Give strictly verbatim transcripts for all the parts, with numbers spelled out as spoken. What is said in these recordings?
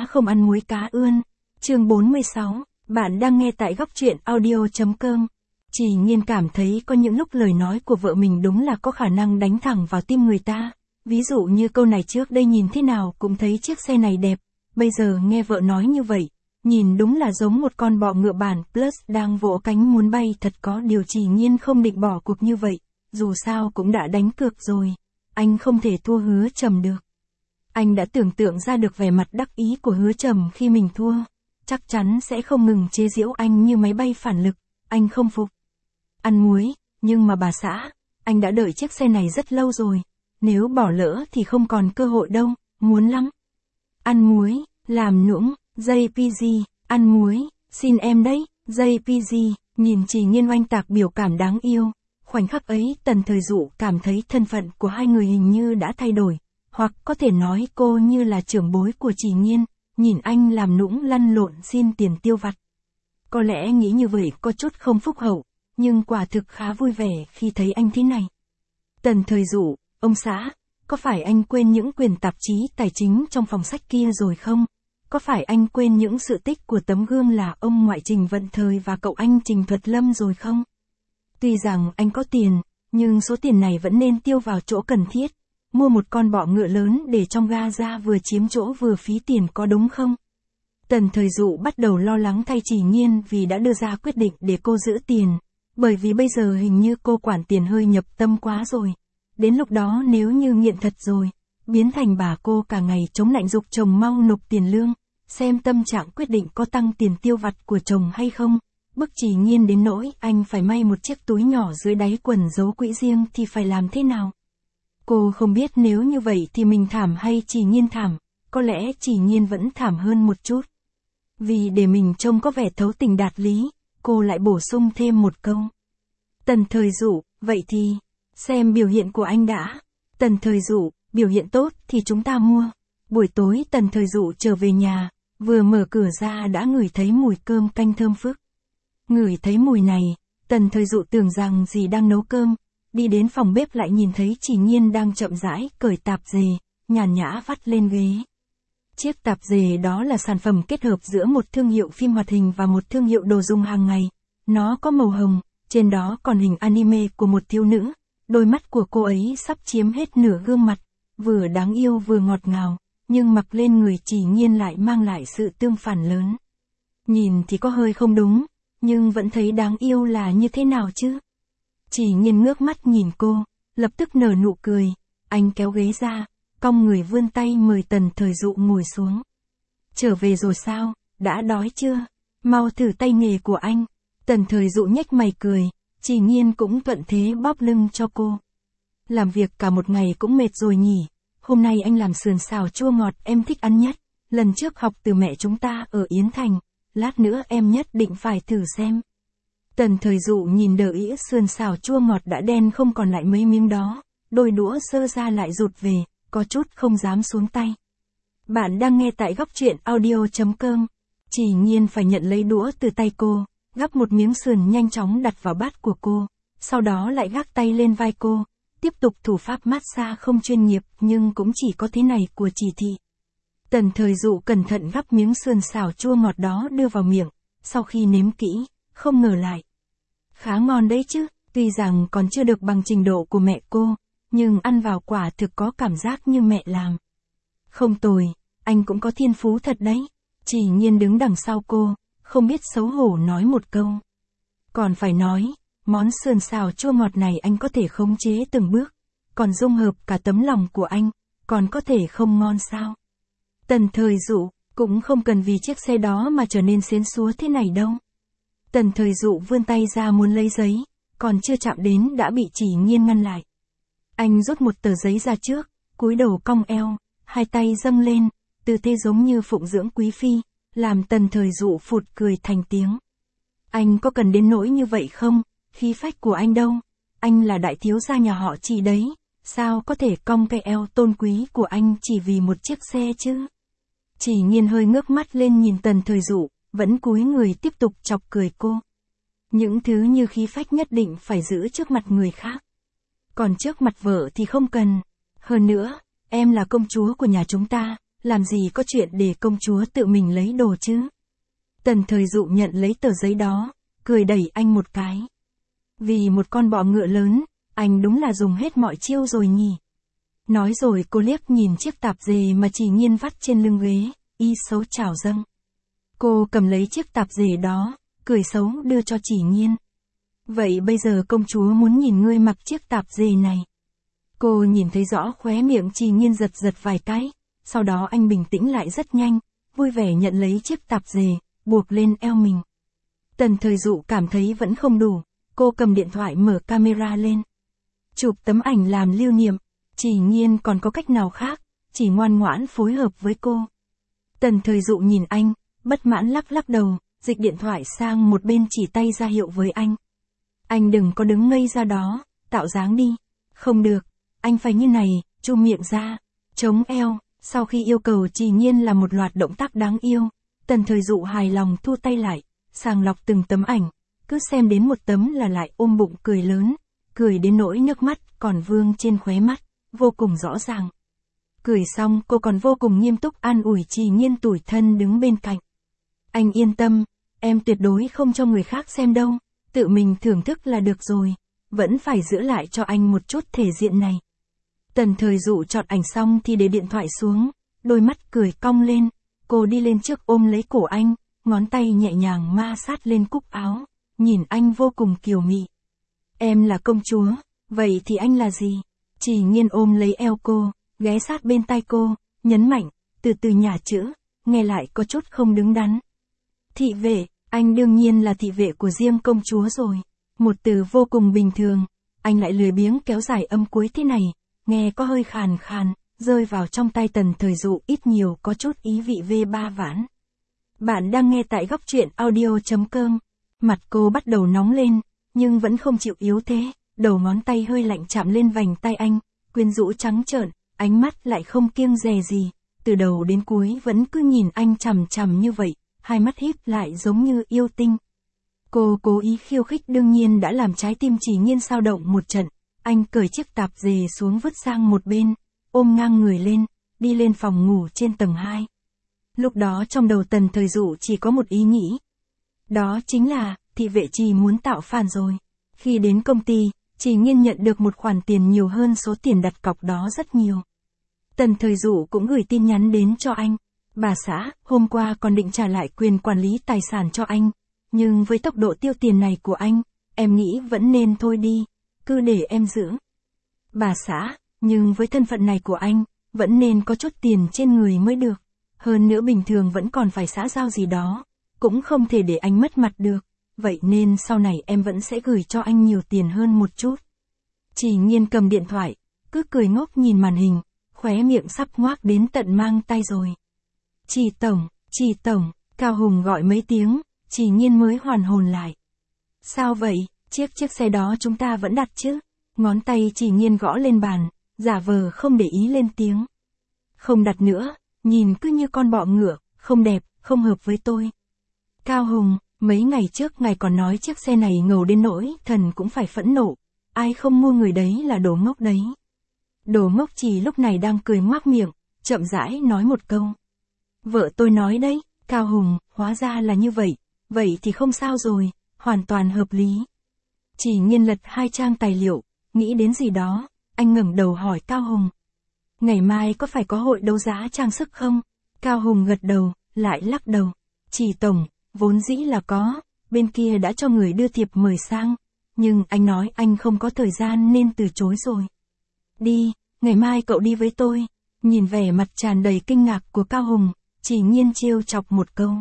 xã không ăn muối cá ươn. Chương bốn mươi sáu, bạn đang nghe tại góc truyện audio chấm com. Chỉ Nhiên cảm thấy có những lúc lời nói của vợ mình đúng là có khả năng đánh thẳng vào tim người ta. Ví dụ như câu này trước đây nhìn thế nào cũng thấy chiếc xe này đẹp, bây giờ nghe vợ nói như vậy, nhìn đúng là giống một con bọ ngựa bản plus đang vỗ cánh muốn bay. Thật có điều Chỉ Nhiên không định bỏ cuộc như vậy, dù sao cũng đã đánh cược rồi, anh không thể thua Hứa Trầm được. Anh đã tưởng tượng ra được vẻ mặt đắc ý của Hứa Trầm khi mình thua, chắc chắn sẽ không ngừng chế giễu anh như máy bay phản lực, anh không phục. Ăn muối, nhưng mà bà xã, anh đã đợi chiếc xe này rất lâu rồi, nếu bỏ lỡ thì không còn cơ hội đâu, muốn lắm. Ăn muối, làm nũng, gi pê giê, ăn muối, xin em đấy, gi pê giê, nhìn Chỉ Nhiên oanh tạc biểu cảm đáng yêu. Khoảnh khắc ấy Tần Thời Dụ cảm thấy thân phận của hai người hình như đã thay đổi, hoặc có thể nói cô như là trưởng bối của Chỉ Nhiên, nhìn anh làm nũng lăn lộn xin tiền tiêu vặt. Có lẽ nghĩ như vậy có chút không phúc hậu, nhưng quả thực khá vui vẻ khi thấy anh thế này. Tần Thời Dụ, ông xã, có phải anh quên những quyền tạp chí tài chính trong phòng sách kia rồi không? Có phải anh quên những sự tích của tấm gương là ông ngoại Trình Vận Thời và cậu anh Trình Thuật Lâm rồi không? Tuy rằng anh có tiền, nhưng số tiền này vẫn nên tiêu vào chỗ cần thiết, mua một con bọ ngựa lớn để trong ga ra vừa chiếm chỗ vừa phí tiền có đúng không? Tần Thời Dụ bắt đầu lo lắng thay Chỉ Nhiên vì đã đưa ra quyết định để cô giữ tiền, bởi vì bây giờ hình như cô quản tiền hơi nhập tâm quá rồi. Đến lúc đó nếu như nghiện thật rồi, biến thành bà cô cả ngày chống lạnh giục chồng mau nộp tiền lương, xem tâm trạng quyết định có tăng tiền tiêu vặt của chồng hay không. Bức Chỉ Nhiên đến nỗi anh phải may một chiếc túi nhỏ dưới đáy quần giấu quỹ riêng thì phải làm thế nào? Cô không biết nếu như vậy thì mình thảm hay Chỉ Nhiên thảm, có lẽ Chỉ Nhiên vẫn thảm hơn một chút. Vì để mình trông có vẻ thấu tình đạt lý, cô lại bổ sung thêm một câu. Tần Thời Dụ, vậy thì, xem biểu hiện của anh đã. Tần Thời Dụ, biểu hiện tốt thì chúng ta mua. Buổi tối Tần Thời Dụ trở về nhà, vừa mở cửa ra đã ngửi thấy mùi cơm canh thơm phức. Ngửi thấy mùi này, Tần Thời Dụ tưởng rằng dì đang nấu cơm, đi đến phòng bếp lại nhìn thấy Chỉ Nhiên đang chậm rãi cởi tạp dề, nhàn nhã vắt lên ghế. Chiếc tạp dề đó là sản phẩm kết hợp giữa một thương hiệu phim hoạt hình và một thương hiệu đồ dùng hàng ngày. Nó có màu hồng, trên đó còn hình anime của một thiếu nữ, đôi mắt của cô ấy sắp chiếm hết nửa gương mặt, vừa đáng yêu vừa ngọt ngào, nhưng mặc lên người Chỉ Nhiên lại mang lại sự tương phản lớn. Nhìn thì có hơi không đúng, nhưng vẫn thấy đáng yêu là như thế nào chứ? Chỉ Nhiên ngước mắt nhìn cô, lập tức nở nụ cười, anh kéo ghế ra, cong người vươn tay mời Tần Thời Dụ ngồi xuống. Trở về rồi sao, đã đói chưa? Mau thử tay nghề của anh. Tần Thời Dụ nhếch mày cười, Chỉ Nhiên cũng thuận thế bóp lưng cho cô. Làm việc cả một ngày cũng mệt rồi nhỉ, hôm nay anh làm sườn xào chua ngọt em thích ăn nhất, lần trước học từ mẹ chúng ta ở Yến Thành, lát nữa em nhất định phải thử xem. Tần Thời Dụ nhìn đĩa sườn xào chua ngọt đã đen không còn lại mấy miếng đó, đôi đũa sơ ra lại rụt về, có chút không dám xuống tay. Bạn đang nghe tại góc truyện audio chấm com. Chỉ Nhiên phải nhận lấy đũa từ tay cô, gắp một miếng sườn nhanh chóng đặt vào bát của cô, sau đó lại gác tay lên vai cô, tiếp tục thủ pháp massage không chuyên nghiệp nhưng cũng chỉ có thế này của Chỉ thị. Tần Thời Dụ cẩn thận gắp miếng sườn xào chua ngọt đó đưa vào miệng, sau khi nếm kỹ, không ngờ lại. Khá ngon đấy chứ, tuy rằng còn chưa được bằng trình độ của mẹ cô, nhưng ăn vào quả thực có cảm giác như mẹ làm. Không tồi, anh cũng có thiên phú thật đấy. Chỉ Nhiên đứng đằng sau cô, không biết xấu hổ nói một câu. Còn phải nói, món sườn xào chua ngọt này anh có thể khống chế từng bước, còn dung hợp cả tấm lòng của anh, còn có thể không ngon sao? Tần Thời Dụ, cũng không cần vì chiếc xe đó mà trở nên xến xúa thế này đâu. Tần Thời Dụ vươn tay ra muốn lấy giấy, còn chưa chạm đến đã bị Chỉ Nhiên ngăn lại. Anh rút một tờ giấy ra trước, cúi đầu cong eo, hai tay dâng lên, tư thế giống như phụng dưỡng quý phi, làm Tần Thời Dụ phụt cười thành tiếng. Anh có cần đến nỗi như vậy không? Khí phách của anh đâu? Anh là đại thiếu gia nhà họ Chỉ đấy, sao có thể cong cái eo tôn quý của anh chỉ vì một chiếc xe chứ? Chỉ Nhiên hơi ngước mắt lên nhìn Tần Thời Dụ, vẫn cúi người tiếp tục chọc cười cô. Những thứ như khí phách nhất định phải giữ trước mặt người khác. Còn trước mặt vợ thì không cần. Hơn nữa, em là công chúa của nhà chúng ta, làm gì có chuyện để công chúa tự mình lấy đồ chứ. Tần Thời Dụ nhận lấy tờ giấy đó, cười đẩy anh một cái. Vì một con bọ ngựa lớn, anh đúng là dùng hết mọi chiêu rồi nhỉ. Nói rồi cô liếc nhìn chiếc tạp dề mà Chỉ Nhiên vắt trên lưng ghế, y xấu chảo dâng. Cô cầm lấy chiếc tạp dề đó, cười xấu đưa cho Chỉ Nhiên. Vậy bây giờ công chúa muốn nhìn ngươi mặc chiếc tạp dề này. Cô nhìn thấy rõ khóe miệng Chỉ Nhiên giật giật vài cái, sau đó anh bình tĩnh lại rất nhanh, vui vẻ nhận lấy chiếc tạp dề, buộc lên eo mình. Tần Thời Dụ cảm thấy vẫn không đủ, cô cầm điện thoại mở camera lên. Chụp tấm ảnh làm lưu niệm, Chỉ Nhiên còn có cách nào khác, chỉ ngoan ngoãn phối hợp với cô. Tần Thời Dụ nhìn anh, bất mãn lắc lắc đầu, dịch điện thoại sang một bên chỉ tay ra hiệu với anh. Anh đừng có đứng ngây ra đó, tạo dáng đi. Không được, anh phải như này, chu miệng ra, chống eo. Sau khi yêu cầu Chỉ Nhiên là một loạt động tác đáng yêu, Tần Thời Dụ hài lòng thu tay lại, sàng lọc từng tấm ảnh, cứ xem đến một tấm là lại ôm bụng cười lớn, cười đến nỗi nước mắt còn vương trên khóe mắt, vô cùng rõ ràng. Cười xong cô còn vô cùng nghiêm túc an ủi Chỉ Nhiên tủi thân đứng bên cạnh. Anh yên tâm, em tuyệt đối không cho người khác xem đâu, tự mình thưởng thức là được rồi, vẫn phải giữ lại cho anh một chút thể diện này. Tần Thời Dụ chọn ảnh xong thì để điện thoại xuống, đôi mắt cười cong lên, cô đi lên trước ôm lấy cổ anh, ngón tay nhẹ nhàng ma sát lên cúc áo, nhìn anh vô cùng kiều mị. Em là công chúa, vậy thì anh là gì? Chỉ Nhiên ôm lấy eo cô, ghé sát bên tai cô, nhấn mạnh, từ từ nhả chữ, nghe lại có chút không đứng đắn. Thị vệ, anh đương nhiên là thị vệ của riêng công chúa rồi. Một từ vô cùng bình thường, anh lại lười biếng kéo dài âm cuối thế này, nghe có hơi khàn khàn, rơi vào trong tai Tần Thời Dụ ít nhiều có chút ý vị vê ba vãn. Bạn đang nghe tại góc truyện audio chấm com. Mặt cô bắt đầu nóng lên, nhưng vẫn không chịu yếu thế, đầu ngón tay hơi lạnh chạm lên vành tay anh, quyến rũ trắng trợn, ánh mắt lại không kiêng dè gì, từ đầu đến cuối vẫn cứ nhìn anh chằm chằm như vậy, hai mắt híp lại giống như yêu tinh. Cô cố ý khiêu khích đương nhiên đã làm trái tim Chỉ Nhiên xao động một trận, anh cởi chiếc tạp dề xuống vứt sang một bên, ôm ngang người lên, đi lên phòng ngủ trên tầng hai. Lúc đó trong đầu Tần Thời Dụ chỉ có một ý nghĩ. Đó chính là, thị vệ Chỉ muốn tạo phản rồi. Khi đến công ty, Chỉ Nhiên nhận được một khoản tiền nhiều hơn số tiền đặt cọc đó rất nhiều. Tần Thời Dụ cũng gửi tin nhắn đến cho anh. Bà xã, hôm qua còn định trả lại quyền quản lý tài sản cho anh. Nhưng với tốc độ tiêu tiền này của anh, em nghĩ vẫn nên thôi đi, cứ để em giữ. Bà xã, nhưng với thân phận này của anh, vẫn nên có chút tiền trên người mới được. Hơn nữa bình thường vẫn còn phải xã giao gì đó, cũng không thể để anh mất mặt được. Vậy nên sau này em vẫn sẽ gửi cho anh nhiều tiền hơn một chút. Chỉ Nhiên cầm điện thoại, cứ cười ngốc nhìn màn hình, khóe miệng sắp ngoác đến tận mang tay rồi. Chỉ tổng, Chỉ tổng, Cao Hùng gọi mấy tiếng, Chỉ Nhiên mới hoàn hồn lại. Sao vậy, chiếc chiếc xe đó chúng ta vẫn đặt chứ? Ngón tay Chỉ Nhiên gõ lên bàn, giả vờ không để ý lên tiếng. Không đặt nữa, nhìn cứ như con bọ ngựa, không đẹp, không hợp với tôi. Cao Hùng, mấy ngày trước ngài còn nói chiếc xe này ngầu đến nỗi thần cũng phải phẫn nộ, ai không mua người đấy là đồ ngốc đấy. Đồ ngốc Chỉ lúc này đang cười ngoác miệng, chậm rãi nói một câu. Vợ tôi nói đấy, Cao Hùng, hóa ra là như vậy, vậy thì không sao rồi, hoàn toàn hợp lý. Chỉ Nhiên lật hai trang tài liệu, nghĩ đến gì đó, anh ngẩng đầu hỏi Cao Hùng. Ngày mai có phải có hội đấu giá trang sức không? Cao Hùng gật đầu, lại lắc đầu. Chỉ tổng, vốn dĩ là có, bên kia đã cho người đưa thiệp mời sang, nhưng anh nói anh không có thời gian nên từ chối rồi. Đi, ngày mai cậu đi với tôi. Nhìn vẻ mặt tràn đầy kinh ngạc của Cao Hùng, Chỉ Nhiên trêu chọc một câu.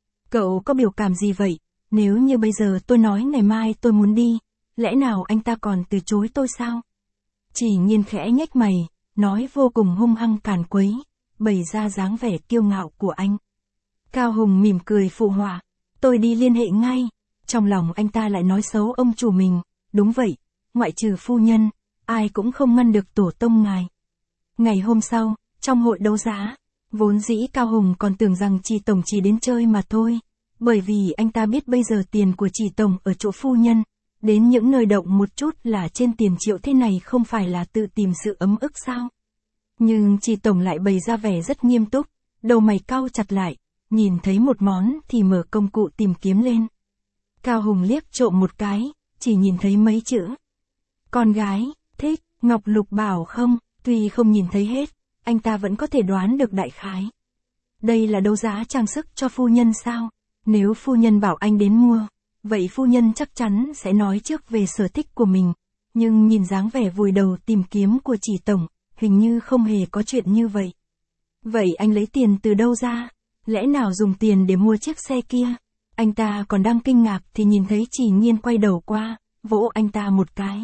Cậu có biểu cảm gì vậy? Nếu như bây giờ tôi nói ngày mai tôi muốn đi, lẽ nào anh ta còn từ chối tôi sao? Chỉ Nhiên khẽ nhếch mày, nói vô cùng hung hăng càn quấy, bày ra dáng vẻ kiêu ngạo của anh. Cao Hùng mỉm cười phụ họa, tôi đi liên hệ ngay. Trong lòng anh ta lại nói xấu ông chủ mình, đúng vậy, ngoại trừ phu nhân, ai cũng không ngăn được tổ tông ngài. Ngày hôm sau, trong hội đấu giá, vốn dĩ Cao Hùng còn tưởng rằng Chỉ tổng chỉ đến chơi mà thôi, bởi vì anh ta biết bây giờ tiền của Chỉ tổng ở chỗ phu nhân, đến những nơi động một chút là trên tiền triệu thế này không phải là tự tìm sự ấm ức sao. Nhưng chị Tổng lại bày ra vẻ rất nghiêm túc, đầu mày cau chặt lại, nhìn thấy một món thì mở công cụ tìm kiếm lên. Cao Hùng liếc trộm một cái, chỉ nhìn thấy mấy chữ. Con gái, thích, ngọc lục bảo không, tuy không nhìn thấy hết, anh ta vẫn có thể đoán được đại khái. Đây là đấu giá trang sức cho phu nhân sao? Nếu phu nhân bảo anh đến mua, vậy phu nhân chắc chắn sẽ nói trước về sở thích của mình. Nhưng nhìn dáng vẻ vùi đầu tìm kiếm của chị Tổng, hình như không hề có chuyện như vậy. Vậy anh lấy tiền từ đâu ra? Lẽ nào dùng tiền để mua chiếc xe kia? Anh ta còn đang kinh ngạc thì nhìn thấy Chỉ Nhiên quay đầu qua, vỗ anh ta một cái.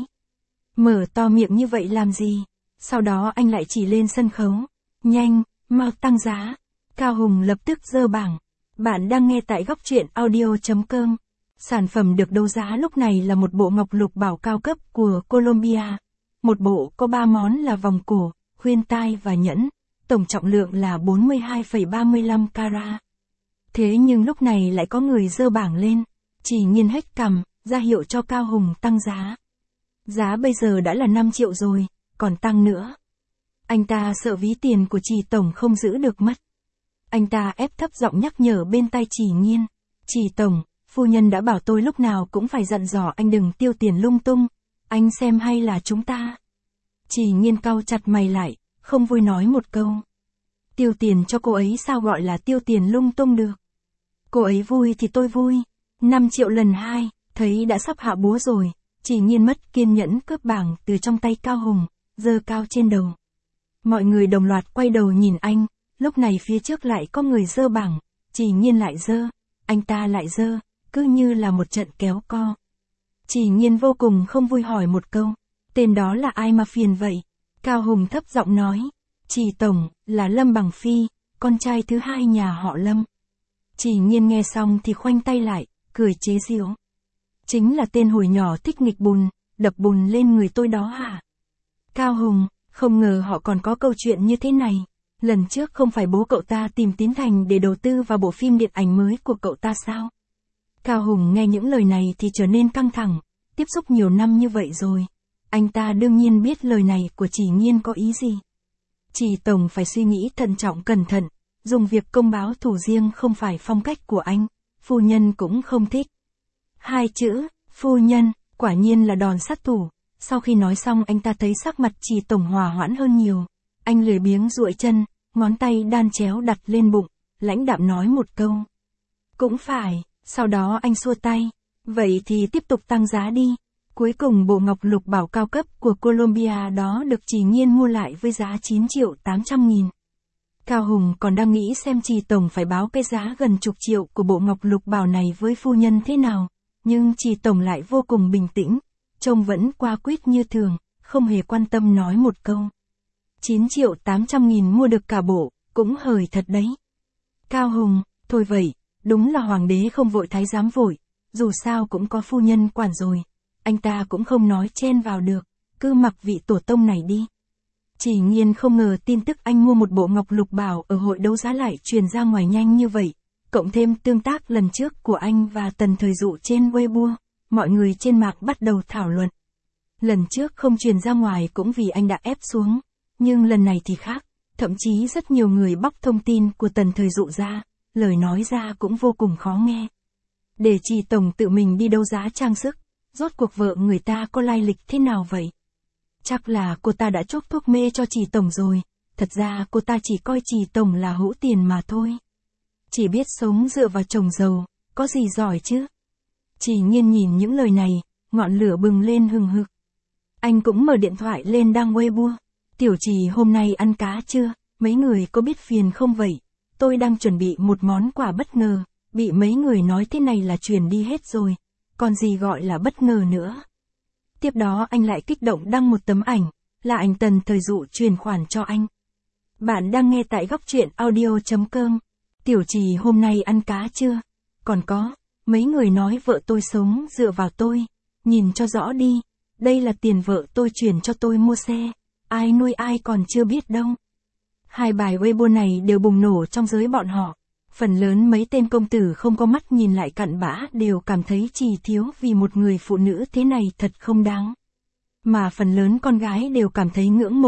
Mở to miệng như vậy làm gì? Sau đó anh lại chỉ lên sân khấu. Nhanh, mau tăng giá. Cao Hùng lập tức giơ bảng. Bạn đang nghe tại góc truyện audio chấm com. Sản phẩm được đấu giá lúc này là một bộ ngọc lục bảo cao cấp của Colombia. Một bộ có ba món là vòng cổ, khuyên tai và nhẫn. Tổng trọng lượng là bốn mươi hai phẩy ba mươi lăm carat. Thế nhưng lúc này lại có người giơ bảng lên. Chỉ Nhiên hét cằm, ra hiệu cho Cao Hùng tăng giá. Giá bây giờ đã là năm triệu rồi, còn tăng nữa. Anh ta sợ ví tiền của chị Tổng không giữ được mất. Anh ta ép thấp giọng nhắc nhở bên tai Chỉ Nhiên. Chị Tổng, phu nhân đã bảo tôi lúc nào cũng phải dặn dò anh đừng tiêu tiền lung tung. Anh xem hay là chúng ta. Chỉ Nhiên cau chặt mày lại, không vui nói một câu. Tiêu tiền cho cô ấy sao gọi là tiêu tiền lung tung được. Cô ấy vui thì tôi vui. năm triệu lần hai, thấy đã sắp hạ búa rồi. Chỉ Nhiên mất kiên nhẫn cướp bảng từ trong tay Cao Hùng, giơ cao trên đầu. Mọi người đồng loạt quay đầu nhìn anh, lúc này phía trước lại có người giơ bảng, Chỉ Nhiên lại giơ, anh ta lại giơ, cứ như là một trận kéo co. Chỉ Nhiên vô cùng không vui hỏi một câu, tên đó là ai mà phiền vậy? Cao Hùng thấp giọng nói, Chỉ Tổng, là Lâm Bằng Phi, con trai thứ hai nhà họ Lâm. Chỉ Nhiên nghe xong thì khoanh tay lại, cười chế giễu. Chính là tên hồi nhỏ thích nghịch bùn, đập bùn lên người tôi đó hả? Cao Hùng, không ngờ họ còn có câu chuyện như thế này. Lần trước không phải bố cậu ta tìm Tín Thành để đầu tư vào bộ phim điện ảnh mới của cậu ta sao? Cao Hùng nghe những lời này thì trở nên căng thẳng, tiếp xúc nhiều năm như vậy rồi. Anh ta đương nhiên biết lời này của Chỉ Nhiên có ý gì. Chỉ Tổng phải suy nghĩ thận trọng cẩn thận, dùng việc công báo thù riêng không phải phong cách của anh, phu nhân cũng không thích. Hai chữ, phu nhân, quả nhiên là đòn sát thủ. Sau khi nói xong anh ta thấy sắc mặt Chỉ Tổng hòa hoãn hơn nhiều. Anh lười biếng duỗi chân, ngón tay đan chéo đặt lên bụng, lãnh đạm nói một câu. Cũng phải, sau đó anh xua tay. Vậy thì tiếp tục tăng giá đi. Cuối cùng bộ ngọc lục bảo cao cấp của Colombia đó được Chỉ Nhiên mua lại với giá chín triệu tám trăm nghìn. Cao Hùng còn đang nghĩ xem Chỉ Tổng phải báo cái giá gần chục triệu của bộ ngọc lục bảo này với phu nhân thế nào. Nhưng Chỉ Tổng lại vô cùng bình tĩnh, trông vẫn qua quýt như thường, không hề quan tâm nói một câu. chín triệu tám trăm nghìn mua được cả bộ, cũng hời thật đấy. Cao Hùng, thôi vậy, đúng là hoàng đế không vội thái giám vội, dù sao cũng có phu nhân quản rồi. Anh ta cũng không nói chen vào được, cứ mặc vị tổ tông này đi. Chỉ Nhiên không ngờ tin tức anh mua một bộ ngọc lục bảo ở hội đấu giá lại truyền ra ngoài nhanh như vậy. Cộng thêm tương tác lần trước của anh và Tần Thời Dụ trên Weibo, mọi người trên mạng bắt đầu thảo luận. Lần trước không truyền ra ngoài cũng vì anh đã ép xuống, nhưng lần này thì khác, thậm chí rất nhiều người bóc thông tin của Tần Thời Dụ ra, lời nói ra cũng vô cùng khó nghe. Để Chỉ Tổng tự mình đi đấu giá trang sức, rốt cuộc vợ người ta có lai lịch thế nào vậy? Chắc là cô ta đã chuốc thuốc mê cho Chỉ Tổng rồi, thật ra cô ta chỉ coi Chỉ Tổng là hữu tiền mà thôi. Chỉ biết sống dựa vào chồng giàu, có gì giỏi chứ? Chỉ Nhiên nhìn những lời này, ngọn lửa bừng lên hừng hực. Anh cũng mở điện thoại lên đăng Weibo. Tiểu Trì hôm nay ăn cá chưa? Mấy người có biết phiền không vậy? Tôi đang chuẩn bị một món quà bất ngờ, bị mấy người nói thế này là truyền đi hết rồi. Còn gì gọi là bất ngờ nữa? Tiếp đó anh lại kích động đăng một tấm ảnh, là ảnh Tần Thời Dụ truyền khoản cho anh. Bạn đang nghe tại góc truyện audio chấm com. Tiểu Trì hôm nay ăn cá chưa? Còn có, mấy người nói vợ tôi sống dựa vào tôi. Nhìn cho rõ đi, đây là tiền vợ tôi chuyển cho tôi mua xe. Ai nuôi ai còn chưa biết đâu. Hai bài Weibo này đều bùng nổ trong giới bọn họ. Phần lớn mấy tên công tử không có mắt nhìn lại cặn bã đều cảm thấy Chỉ thiếu vì một người phụ nữ thế này thật không đáng. Mà phần lớn con gái đều cảm thấy ngưỡng mộ,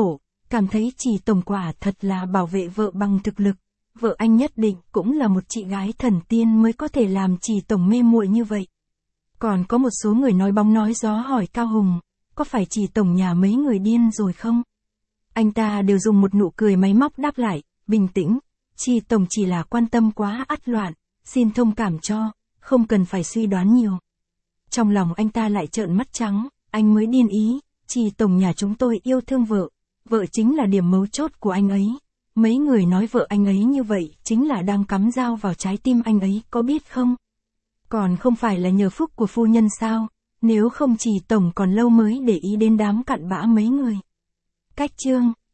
cảm thấy chỉ tổng quả thật là bảo vệ vợ bằng thực lực. Vợ anh nhất định cũng là một chị gái thần tiên mới có thể làm chỉ tổng mê muội như vậy. Còn có một số người nói bóng nói gió hỏi Cao Hùng, có phải chỉ tổng nhà mấy người điên rồi không? Anh ta đều dùng một nụ cười máy móc đáp lại, bình tĩnh, chỉ tổng chỉ là quan tâm quá ắt loạn, xin thông cảm cho, không cần phải suy đoán nhiều. Trong lòng anh ta lại trợn mắt trắng, anh mới điên ý, chỉ tổng nhà chúng tôi yêu thương vợ, vợ chính là điểm mấu chốt của anh ấy. Mấy người nói vợ anh ấy như vậy chính là đang cắm dao vào trái tim anh ấy, có biết không? Còn không phải là nhờ phúc của phu nhân sao, nếu không chỉ tổng còn lâu mới để ý đến đám cặn bã mấy người. Cách chương